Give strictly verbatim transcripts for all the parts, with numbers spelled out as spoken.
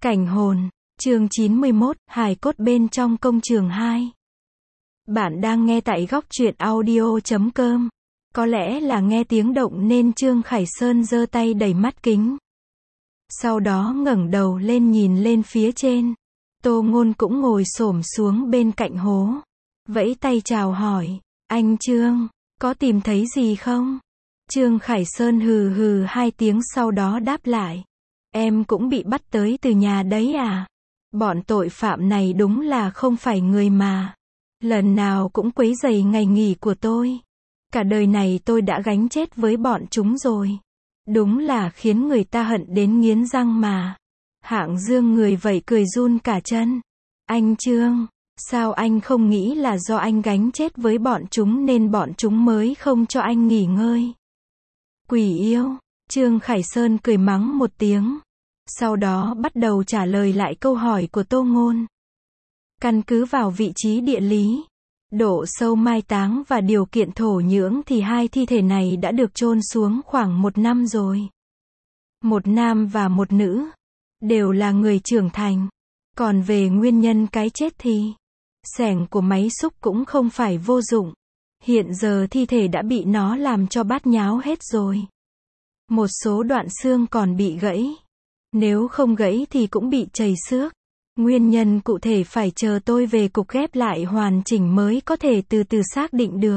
Cảnh hồn, chương chín mươi mốt, hài cốt bên trong công trường hai. Bạn đang nghe tại góc truyện audio chấm com. Có lẽ là nghe tiếng động nên Trương Khải Sơn giơ tay đẩy mắt kính. Sau đó ngẩng đầu lên nhìn lên phía trên. Tô Ngôn cũng ngồi xổm xuống bên cạnh hố. Vẫy tay chào hỏi, anh Trương, có tìm thấy gì không? Trương Khải Sơn hừ hừ hai tiếng sau đó đáp lại. Em cũng bị bắt tới từ nhà đấy à? Bọn tội phạm này đúng là không phải người mà. Lần nào cũng quấy rầy ngày nghỉ của tôi. Cả đời này tôi đã gánh chết với bọn chúng rồi. Đúng là khiến người ta hận đến nghiến răng mà. Hạng Dương người vậy cười run cả chân. Anh Trương, sao anh không nghĩ là do anh gánh chết với bọn chúng nên bọn chúng mới không cho anh nghỉ ngơi? Quỷ yêu, Trương Khải Sơn cười mắng một tiếng. Sau đó bắt đầu trả lời lại câu hỏi của Tô Ngôn. Căn cứ vào vị trí địa lý, độ sâu mai táng và điều kiện thổ nhưỡng thì hai thi thể này đã được chôn xuống khoảng một năm rồi. Một nam và một nữ, đều là người trưởng thành. Còn về nguyên nhân cái chết thì, xẻng của máy xúc cũng không phải vô dụng. Hiện giờ thi thể đã bị nó làm cho bát nháo hết rồi. Một số đoạn xương còn bị gãy. Nếu không gãy thì cũng bị chảy xước. Nguyên nhân cụ thể phải chờ tôi về cục ghép lại hoàn chỉnh mới có thể từ từ xác định được.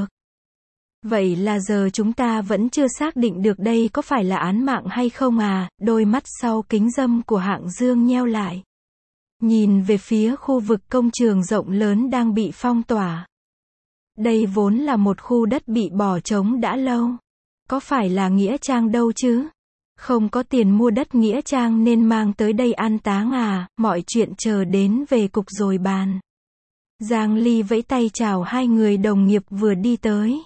Vậy là giờ chúng ta vẫn chưa xác định được đây có phải là án mạng hay không à? Đôi mắt sau kính râm của Hạng Dương nheo lại. Nhìn về phía khu vực công trường rộng lớn đang bị phong tỏa. Đây vốn là một khu đất bị bỏ trống đã lâu. Có phải là nghĩa trang đâu chứ? Không có tiền mua đất nghĩa trang nên mang tới đây an táng à? Mọi chuyện chờ đến về cục rồi bàn. Giang Ly vẫy tay chào hai người đồng nghiệp vừa đi tới.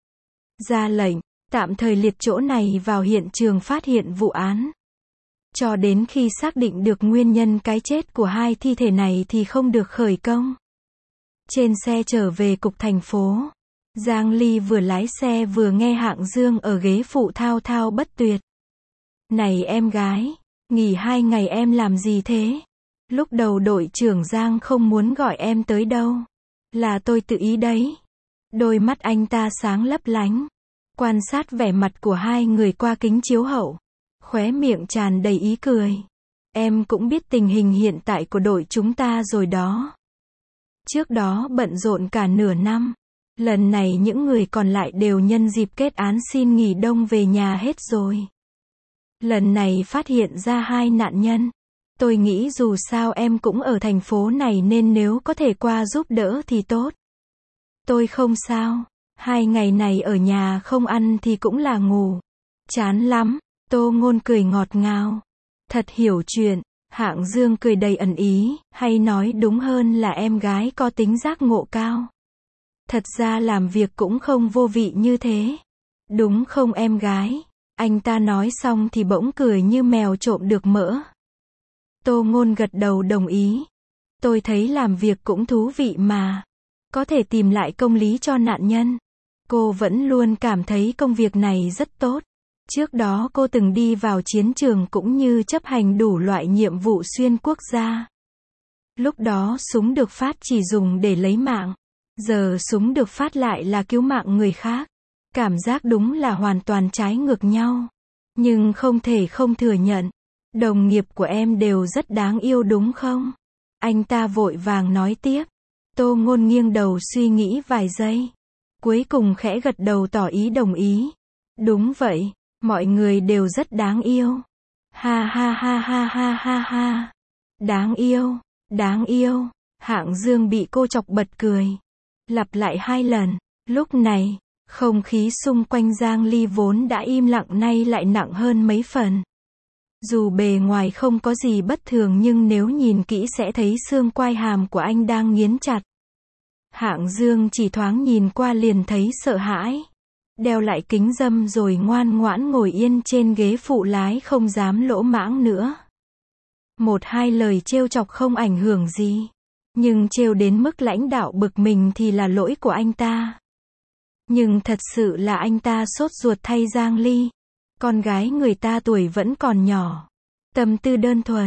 Ra lệnh, tạm thời liệt chỗ này vào hiện trường phát hiện vụ án. Cho đến khi xác định được nguyên nhân cái chết của hai thi thể này thì không được khởi công. Trên xe trở về cục thành phố, Giang Ly vừa lái xe vừa nghe Hạng Dương ở ghế phụ thao thao bất tuyệt. Này em gái, nghỉ hai ngày em làm gì thế? Lúc đầu đội trưởng Giang không muốn gọi em tới đâu. Là tôi tự ý đấy. Đôi mắt anh ta sáng lấp lánh. Quan sát vẻ mặt của hai người qua kính chiếu hậu. Khóe miệng tràn đầy ý cười. Em cũng biết tình hình hiện tại của đội chúng ta rồi đó. Trước đó bận rộn cả nửa năm. Lần này những người còn lại đều nhân dịp kết án xin nghỉ đông về nhà hết rồi. Lần này phát hiện ra hai nạn nhân. Tôi nghĩ dù sao em cũng ở thành phố này nên nếu có thể qua giúp đỡ thì tốt. Tôi không sao. Hai ngày này ở nhà không ăn thì cũng là ngủ. Chán lắm. Tô Ngôn cười ngọt ngào. Thật hiểu chuyện. Hạng Dương cười đầy ẩn ý. Hay nói đúng hơn là em gái có tính giác ngộ cao. Thật ra làm việc cũng không vô vị như thế. Đúng không em gái? Anh ta nói xong thì bỗng cười như mèo trộm được mỡ. Tô Ngôn gật đầu đồng ý. Tôi thấy làm việc cũng thú vị mà. Có thể tìm lại công lý cho nạn nhân. Cô vẫn luôn cảm thấy công việc này rất tốt. Trước đó cô từng đi vào chiến trường cũng như chấp hành đủ loại nhiệm vụ xuyên quốc gia. Lúc đó súng được phát chỉ dùng để lấy mạng. Giờ súng được phát lại là cứu mạng người khác. Cảm giác đúng là hoàn toàn trái ngược nhau. Nhưng không thể không thừa nhận. Đồng nghiệp của em đều rất đáng yêu đúng không? Anh ta vội vàng nói tiếp. Tô Ngôn nghiêng đầu suy nghĩ vài giây. Cuối cùng khẽ gật đầu tỏ ý đồng ý. Đúng vậy, mọi người đều rất đáng yêu. Ha ha ha ha ha ha ha. Đáng yêu, đáng yêu. Hạng Dương bị cô chọc bật cười. Lặp lại hai lần. Lúc này, không khí xung quanh Giang Ly vốn đã im lặng nay lại nặng hơn mấy phần. Dù bề ngoài không có gì bất thường nhưng nếu nhìn kỹ sẽ thấy xương quai hàm của anh đang nghiến chặt. Hạng Dương chỉ thoáng nhìn qua liền thấy sợ hãi. Đeo lại kính râm rồi ngoan ngoãn ngồi yên trên ghế phụ lái không dám lỗ mãng nữa. Một hai lời trêu chọc không ảnh hưởng gì. Nhưng trêu đến mức lãnh đạo bực mình thì là lỗi của anh ta. Nhưng thật sự là anh ta sốt ruột thay Giang Ly. Con gái người ta tuổi vẫn còn nhỏ. Tâm tư đơn thuần.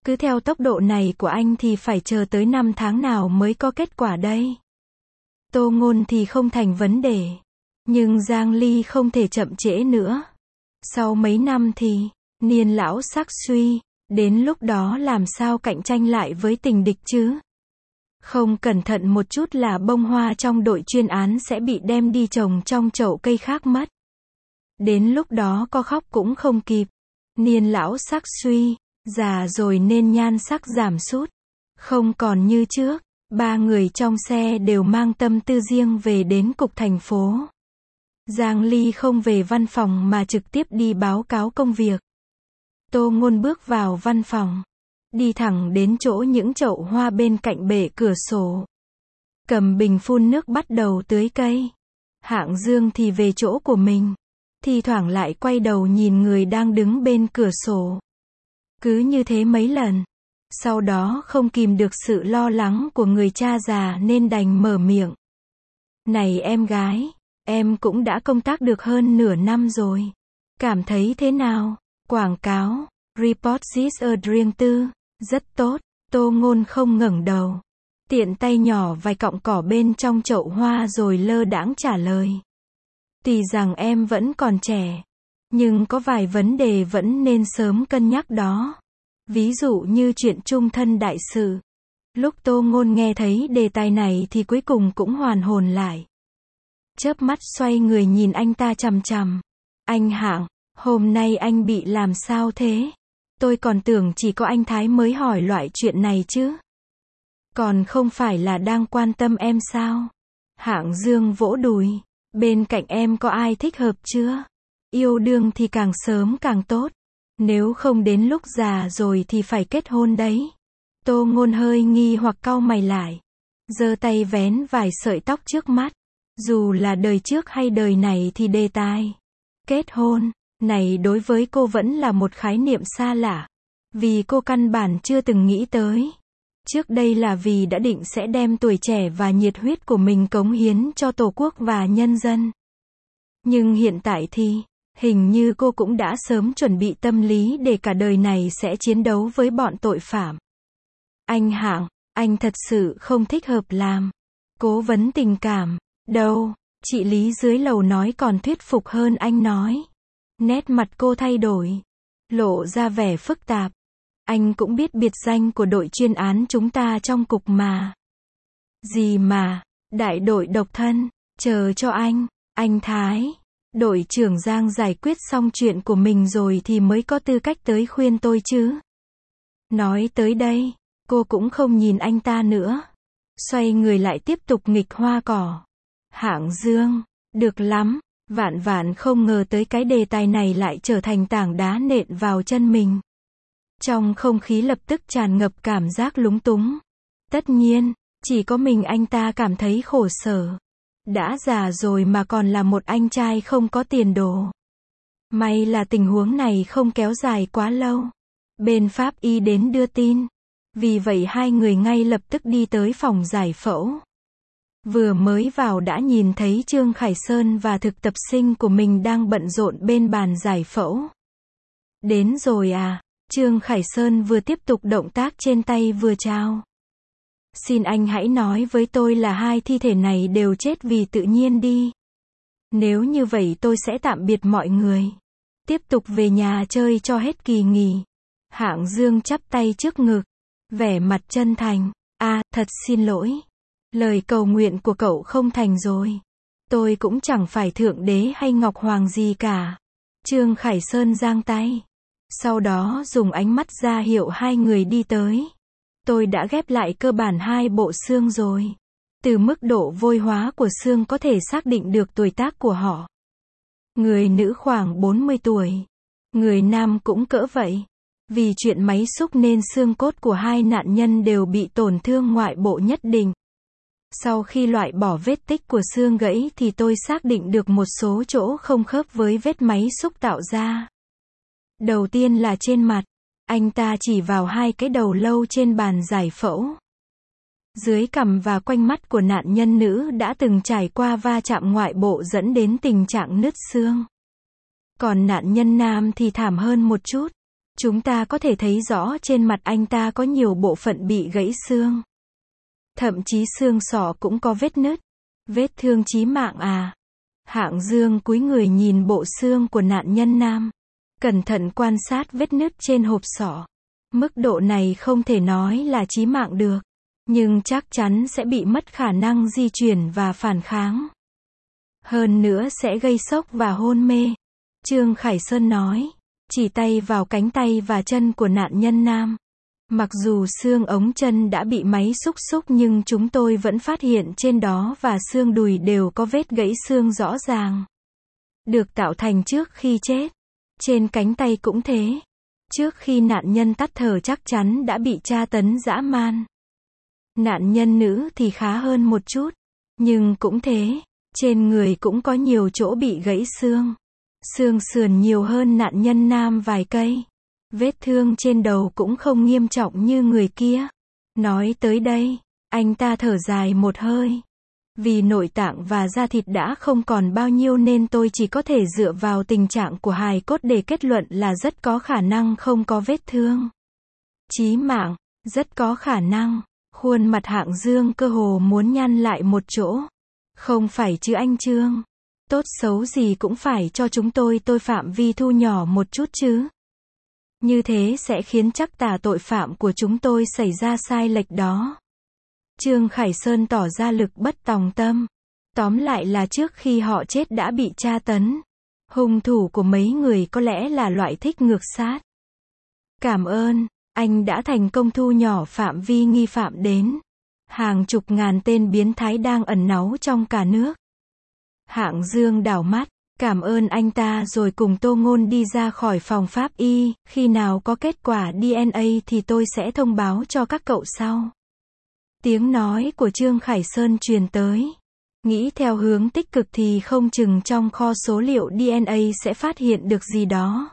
Cứ theo tốc độ này của anh thì phải chờ tới năm tháng nào mới có kết quả đây. Tô Ngôn thì không thành vấn đề. Nhưng Giang Ly không thể chậm trễ nữa. Sau mấy năm thì, niên lão sắc suy, đến lúc đó làm sao cạnh tranh lại với tình địch chứ? Không cẩn thận một chút là bông hoa trong đội chuyên án sẽ bị đem đi trồng trong chậu cây khác mất. Đến lúc đó có khóc cũng không kịp. Niên lão sắc suy, già rồi nên nhan sắc giảm sút. Không còn như trước, ba người trong xe đều mang tâm tư riêng về đến cục thành phố. Giang Ly không về văn phòng mà trực tiếp đi báo cáo công việc. Tô Ngôn bước vào văn phòng, đi thẳng đến chỗ những chậu hoa bên cạnh bệ cửa sổ. Cầm bình phun nước bắt đầu tưới cây. Hạng Dương thì về chỗ của mình, thi thoảng lại quay đầu nhìn người đang đứng bên cửa sổ. Cứ như thế mấy lần. Sau đó không kìm được sự lo lắng của người cha già nên đành mở miệng. Này em gái, em cũng đã công tác được hơn nửa năm rồi. Cảm thấy thế nào? Quảng cáo, report this a riêng tư, rất tốt. Tô Ngôn không ngẩng đầu. Tiện tay nhỏ vài cọng cỏ bên trong chậu hoa rồi lơ đãng trả lời. Tuy rằng em vẫn còn trẻ, nhưng có vài vấn đề vẫn nên sớm cân nhắc đó. Ví dụ như chuyện chung thân đại sự. Lúc Tô Ngôn nghe thấy đề tài này thì cuối cùng cũng hoàn hồn lại. Chớp mắt xoay người nhìn anh ta chằm chằm. Anh Hạng, hôm nay anh bị làm sao thế? Tôi còn tưởng chỉ có anh Thái mới hỏi loại chuyện này chứ. Còn không phải là đang quan tâm em sao? Hạng Dương vỗ đùi. Bên cạnh em có ai thích hợp chưa? Yêu đương thì càng sớm càng tốt. Nếu không đến lúc già rồi thì phải kết hôn đấy. Tô Ngôn hơi nghi hoặc cau mày lại. Giơ tay vén vài sợi tóc trước mắt. Dù là đời trước hay đời này thì đề tài kết hôn này đối với cô vẫn là một khái niệm xa lạ. Vì cô căn bản chưa từng nghĩ tới. Trước đây là vì đã định sẽ đem tuổi trẻ và nhiệt huyết của mình cống hiến cho Tổ quốc và nhân dân. Nhưng hiện tại thì, hình như cô cũng đã sớm chuẩn bị tâm lý để cả đời này sẽ chiến đấu với bọn tội phạm. Anh Hạng, anh thật sự không thích hợp làm cố vấn tình cảm, đâu. Chị Lý dưới lầu nói còn thuyết phục hơn anh nói. Nét mặt cô thay đổi, lộ ra vẻ phức tạp. Anh cũng biết biệt danh của đội chuyên án chúng ta trong cục mà. Gì mà, đại đội độc thân, chờ cho anh, anh Thái. Đội trưởng Giang giải quyết xong chuyện của mình rồi thì mới có tư cách tới khuyên tôi chứ. Nói tới đây, cô cũng không nhìn anh ta nữa. Xoay người lại tiếp tục nghịch hoa cỏ. Hạng Dương, được lắm, vạn vạn không ngờ tới cái đề tài này lại trở thành tảng đá nện vào chân mình. Trong không khí lập tức tràn ngập cảm giác lúng túng. Tất nhiên, chỉ có mình anh ta cảm thấy khổ sở. Đã già rồi mà còn là một anh trai không có tiền đồ. May là tình huống này không kéo dài quá lâu. Bên pháp y đến đưa tin. Vì vậy hai người ngay lập tức đi tới phòng giải phẫu. Vừa mới vào đã nhìn thấy Trương Khải Sơn và thực tập sinh của mình đang bận rộn bên bàn giải phẫu. Đến rồi à? Trương Khải Sơn vừa tiếp tục động tác trên tay vừa chào. Xin anh hãy nói với tôi là hai thi thể này đều chết vì tự nhiên đi. Nếu như vậy tôi sẽ tạm biệt mọi người. Tiếp tục về nhà chơi cho hết kỳ nghỉ. Hạng Dương chắp tay trước ngực. Vẻ mặt chân thành. À, thật xin lỗi. Lời cầu nguyện của cậu không thành rồi. Tôi cũng chẳng phải thượng đế hay ngọc hoàng gì cả. Trương Khải Sơn giang tay. Sau đó dùng ánh mắt ra hiệu hai người đi tới. Tôi đã ghép lại cơ bản hai bộ xương rồi. Từ mức độ vôi hóa của xương có thể xác định được tuổi tác của họ. Người nữ khoảng bốn mươi tuổi. Người nam cũng cỡ vậy. Vì chuyện máy xúc nên xương cốt của hai nạn nhân đều bị tổn thương ngoại bộ nhất định. Sau khi loại bỏ vết tích của xương gãy thì tôi xác định được một số chỗ không khớp với vết máy xúc tạo ra. Đầu tiên là trên mặt. Anh ta chỉ vào hai cái đầu lâu trên bàn giải phẫu. Dưới cằm và quanh mắt của nạn nhân nữ đã từng trải qua va chạm ngoại bộ dẫn đến tình trạng nứt xương. Còn nạn nhân nam thì thảm hơn một chút. Chúng ta có thể thấy rõ trên mặt anh ta có nhiều bộ phận bị gãy xương. Thậm chí xương sọ cũng có vết nứt. Vết thương chí mạng à? Hạng Dương cúi người nhìn bộ xương của nạn nhân nam. Cẩn thận quan sát vết nứt trên hộp sọ. Mức độ này không thể nói là chí mạng được. Nhưng chắc chắn sẽ bị mất khả năng di chuyển và phản kháng. Hơn nữa sẽ gây sốc và hôn mê. Trương Khải Sơn nói. Chỉ tay vào cánh tay và chân của nạn nhân nam. Mặc dù xương ống chân đã bị máy xúc xúc nhưng chúng tôi vẫn phát hiện trên đó và xương đùi đều có vết gãy xương rõ ràng. Được tạo thành trước khi chết. Trên cánh tay cũng thế. Trước khi nạn nhân tắt thở chắc chắn đã bị tra tấn dã man. Nạn nhân nữ thì khá hơn một chút. Nhưng cũng thế. Trên người cũng có nhiều chỗ bị gãy xương. Xương sườn nhiều hơn nạn nhân nam vài cây. Vết thương trên đầu cũng không nghiêm trọng như người kia. Nói tới đây, anh ta thở dài một hơi. Vì nội tạng và da thịt đã không còn bao nhiêu nên tôi chỉ có thể dựa vào tình trạng của hài cốt để kết luận là rất có khả năng không có vết thương chí mạng, rất có khả năng. Khuôn mặt Hạng Dương cơ hồ muốn nhăn lại một chỗ. Không phải chứ anh Trương. Tốt xấu gì cũng phải cho chúng tôi tôi phạm vi thu nhỏ một chút chứ. Như thế sẽ khiến chắc tả tội phạm của chúng tôi xảy ra sai lệch đó. Trương Khải Sơn tỏ ra lực bất tòng tâm. Tóm lại là trước khi họ chết đã bị tra tấn. Hung thủ của mấy người có lẽ là loại thích ngược sát. Cảm ơn, anh đã thành công thu nhỏ phạm vi nghi phạm đến. Hàng chục ngàn tên biến thái đang ẩn náu trong cả nước. Hạng Dương đảo mắt. Cảm ơn anh ta rồi cùng Tô Ngôn đi ra khỏi phòng pháp y, khi nào có kết quả đê en a thì tôi sẽ thông báo cho các cậu sau. Tiếng nói của Trương Khải Sơn truyền tới. Nghĩ theo hướng tích cực thì không chừng trong kho số liệu đê en a sẽ phát hiện được gì đó.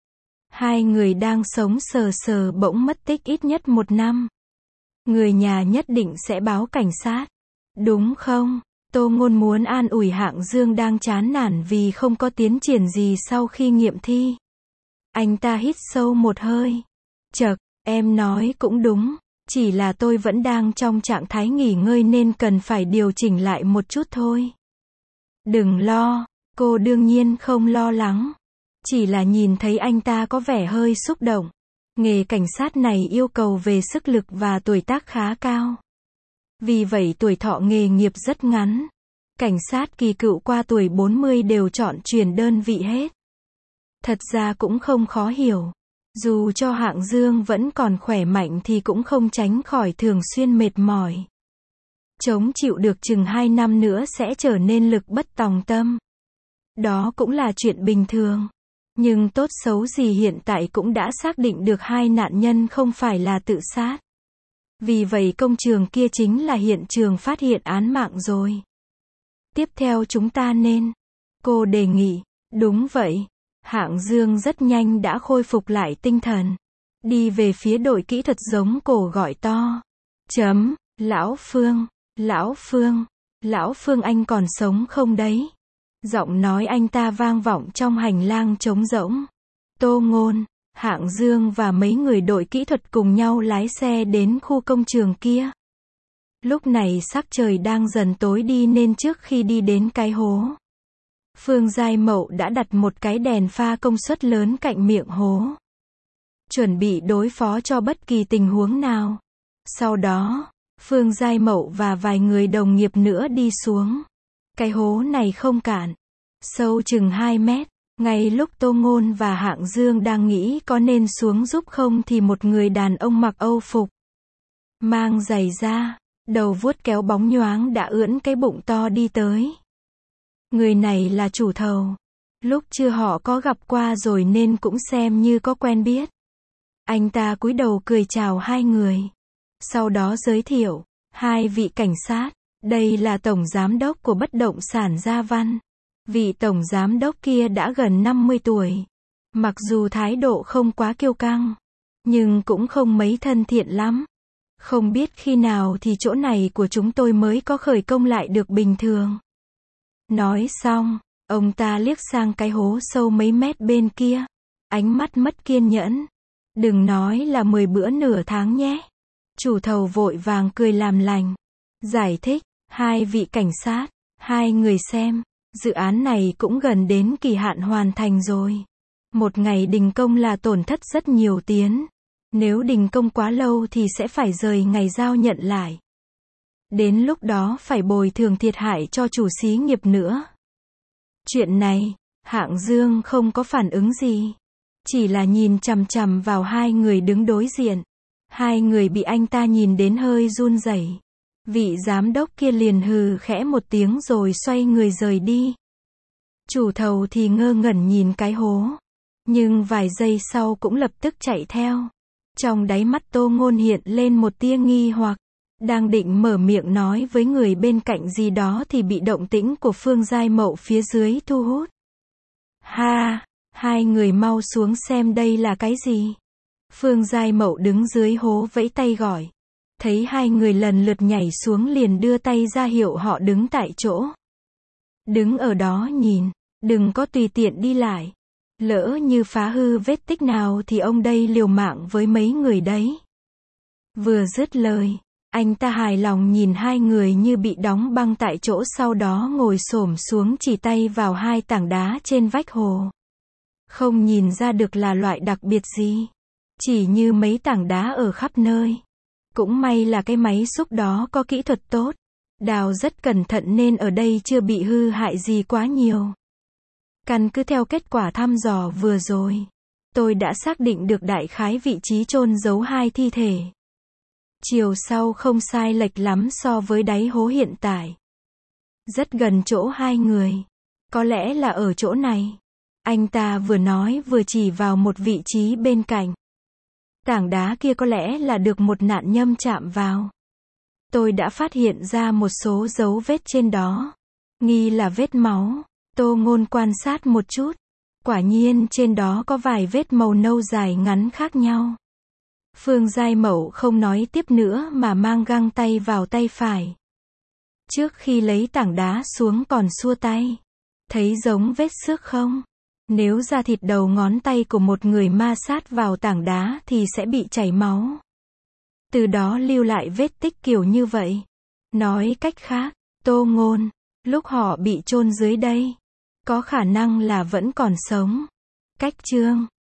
Hai người đang sống sờ sờ bỗng mất tích ít nhất một năm. Người nhà nhất định sẽ báo cảnh sát. Đúng không? Tô Ngôn muốn an ủi Hạng Dương đang chán nản vì không có tiến triển gì sau khi nghiệm thi. Anh ta hít sâu một hơi. Chậc, em nói cũng đúng. Chỉ là tôi vẫn đang trong trạng thái nghỉ ngơi nên cần phải điều chỉnh lại một chút thôi. Đừng lo, cô đương nhiên không lo lắng. Chỉ là nhìn thấy anh ta có vẻ hơi xúc động. Nghề cảnh sát này yêu cầu về sức lực và tuổi tác khá cao. Vì vậy tuổi thọ nghề nghiệp rất ngắn. Cảnh sát kỳ cựu qua tuổi bốn mươi đều chọn chuyển đơn vị hết. Thật ra cũng không khó hiểu. Dù cho Hạng Dương vẫn còn khỏe mạnh thì cũng không tránh khỏi thường xuyên mệt mỏi. Chống chịu được chừng hai năm nữa sẽ trở nên lực bất tòng tâm. Đó cũng là chuyện bình thường. Nhưng tốt xấu gì hiện tại cũng đã xác định được hai nạn nhân không phải là tự sát. Vì vậy công trường kia chính là hiện trường phát hiện án mạng rồi. Tiếp theo chúng ta nên. Cô đề nghị. Đúng vậy. Hạng Dương rất nhanh đã khôi phục lại tinh thần. Đi về phía đội kỹ thuật giống cổ gọi to. Chấm, Lão Phương, Lão Phương, Lão Phương anh còn sống không đấy? Giọng nói anh ta vang vọng trong hành lang trống rỗng. Tô Ngôn, Hạng Dương và mấy người đội kỹ thuật cùng nhau lái xe đến khu công trường kia. Lúc này sắc trời đang dần tối đi nên trước khi đi đến cái hố, Phương Giai Mậu đã đặt một cái đèn pha công suất lớn cạnh miệng hố. Chuẩn bị đối phó cho bất kỳ tình huống nào. Sau đó, Phương Giai Mậu và vài người đồng nghiệp nữa đi xuống. Cái hố này không cạn. Sâu chừng hai mét. Ngay lúc Tô Ngôn và Hạng Dương đang nghĩ có nên xuống giúp không thì một người đàn ông mặc Âu phục, mang giày da, đầu vuốt kéo bóng nhoáng đã ưỡn cái bụng to đi tới. Người này là chủ thầu. Lúc chưa họ có gặp qua rồi nên cũng xem như có quen biết. Anh ta cúi đầu cười chào hai người. Sau đó giới thiệu, hai vị cảnh sát, đây là tổng giám đốc của bất động sản Gia Văn. Vị tổng giám đốc kia đã gần năm mươi tuổi. Mặc dù thái độ không quá kiêu căng, nhưng cũng không mấy thân thiện lắm. Không biết khi nào thì chỗ này của chúng tôi mới có khởi công lại được bình thường. Nói xong, ông ta liếc sang cái hố sâu mấy mét bên kia. Ánh mắt mất kiên nhẫn. Đừng nói là mười bữa nửa tháng nhé. Chủ thầu vội vàng cười làm lành. Giải thích, hai vị cảnh sát, hai người xem, dự án này cũng gần đến kỳ hạn hoàn thành rồi. Một ngày đình công là tổn thất rất nhiều tiền. Nếu đình công quá lâu thì sẽ phải rời ngày giao nhận lại. Đến lúc đó phải bồi thường thiệt hại cho chủ xí nghiệp nữa. Chuyện này, Hạng Dương không có phản ứng gì. Chỉ là nhìn chằm chằm vào hai người đứng đối diện. Hai người bị anh ta nhìn đến hơi run rẩy. Vị giám đốc kia liền hừ khẽ một tiếng rồi xoay người rời đi. Chủ thầu thì ngơ ngẩn nhìn cái hố. Nhưng vài giây sau cũng lập tức chạy theo. Trong đáy mắt Tô Ngôn hiện lên một tia nghi hoặc. Đang định mở miệng nói với người bên cạnh gì đó thì bị động tĩnh của Phương Giai Mậu phía dưới thu hút. Ha, hai người mau xuống xem đây là cái gì. Phương Giai Mậu đứng dưới hố vẫy tay gọi. Thấy hai người lần lượt nhảy xuống liền đưa tay ra hiệu họ đứng tại chỗ. Đứng ở đó nhìn, đừng có tùy tiện đi lại. Lỡ như phá hư vết tích nào thì ông đây liều mạng với mấy người đấy. Vừa dứt lời, anh ta hài lòng nhìn hai người như bị đóng băng tại chỗ, sau đó ngồi xổm xuống chỉ tay vào hai tảng đá trên vách hồ. Không nhìn ra được là loại đặc biệt gì. Chỉ như mấy tảng đá ở khắp nơi. Cũng may là cái máy xúc đó có kỹ thuật tốt. Đào rất cẩn thận nên ở đây chưa bị hư hại gì quá nhiều. Căn cứ theo kết quả thăm dò vừa rồi, tôi đã xác định được đại khái vị trí chôn giấu hai thi thể. Chiều sau không sai lệch lắm so với đáy hố hiện tại. Rất gần chỗ hai người. Có lẽ là ở chỗ này. Anh ta vừa nói vừa chỉ vào một vị trí bên cạnh. Tảng đá kia có lẽ là được một nạn nhâm chạm vào. Tôi đã phát hiện ra một số dấu vết trên đó. Nghi là vết máu. Tô Ngôn quan sát một chút. Quả nhiên trên đó có vài vết màu nâu dài ngắn khác nhau. Phương Giai Mậu không nói tiếp nữa mà mang găng tay vào tay phải. Trước khi lấy tảng đá xuống còn xua tay. Thấy giống vết xước không? Nếu da thịt đầu ngón tay của một người ma sát vào tảng đá thì sẽ bị chảy máu. Từ đó lưu lại vết tích kiểu như vậy. Nói cách khác, Tô Ngôn, lúc họ bị chôn dưới đây, có khả năng là vẫn còn sống. Cách chương